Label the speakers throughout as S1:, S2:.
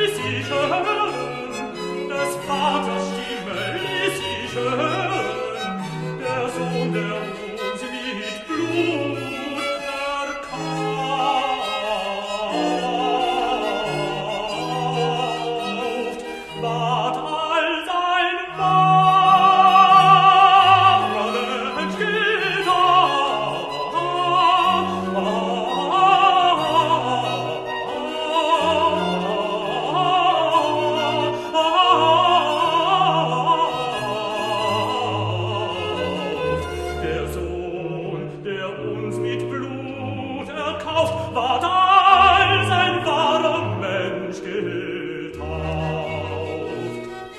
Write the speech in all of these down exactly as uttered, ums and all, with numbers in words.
S1: ließ ich hören, des Vaters Stimme ließ ich hören, der Sohn, der uns mit Blut erkauft, ward all sein wahrer Mensch der Sohn, der uns mit Blut erkauft, ward all sein wahrer Mensch getauft.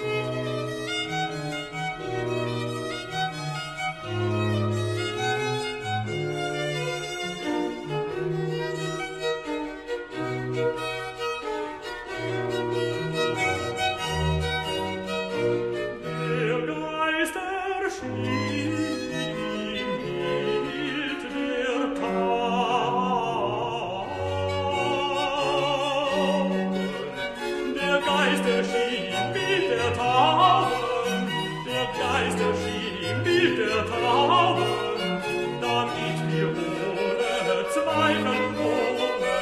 S1: Der Geist erschien, ihm hielt der Tauben. Der Geist erschien ihm wie der Tauben, der Geist erschien ihm wie der Tauben, damit wir ohne Zweifel, ohne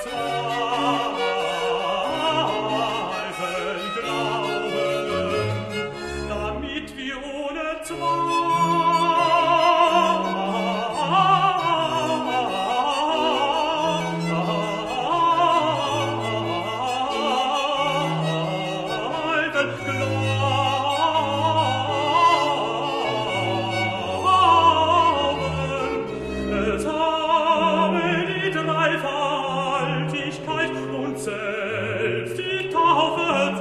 S1: Zweifel glauben, damit wir ohne Zweifel glauben. Es habe die Dreifaltigkeit uns selbst die Taufe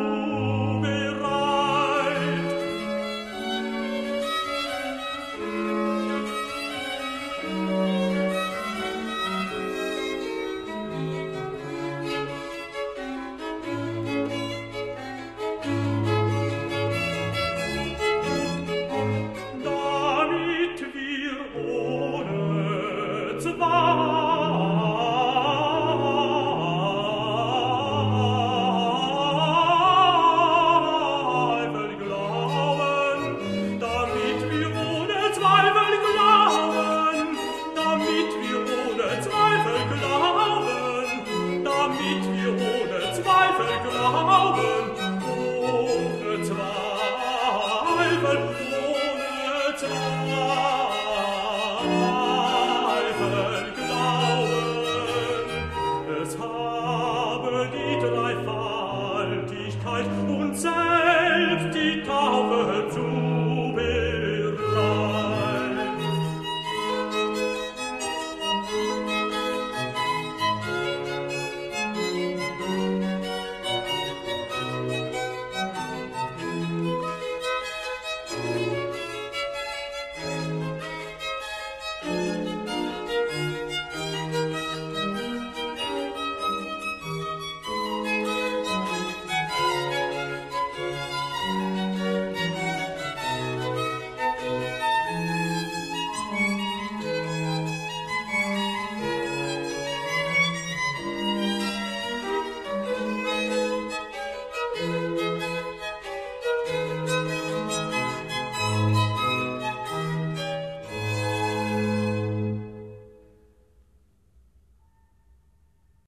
S1: zubereit. Damit wir ohne Zweifel glauben, damit wir ohne Zweifel glauben, damit wir ohne Zweifel glauben, damit wir ohne Zweifel glauben, ohne Zweifel, ohne Zweifel glauben. Es habe die Dreifaltigkeit uns selbst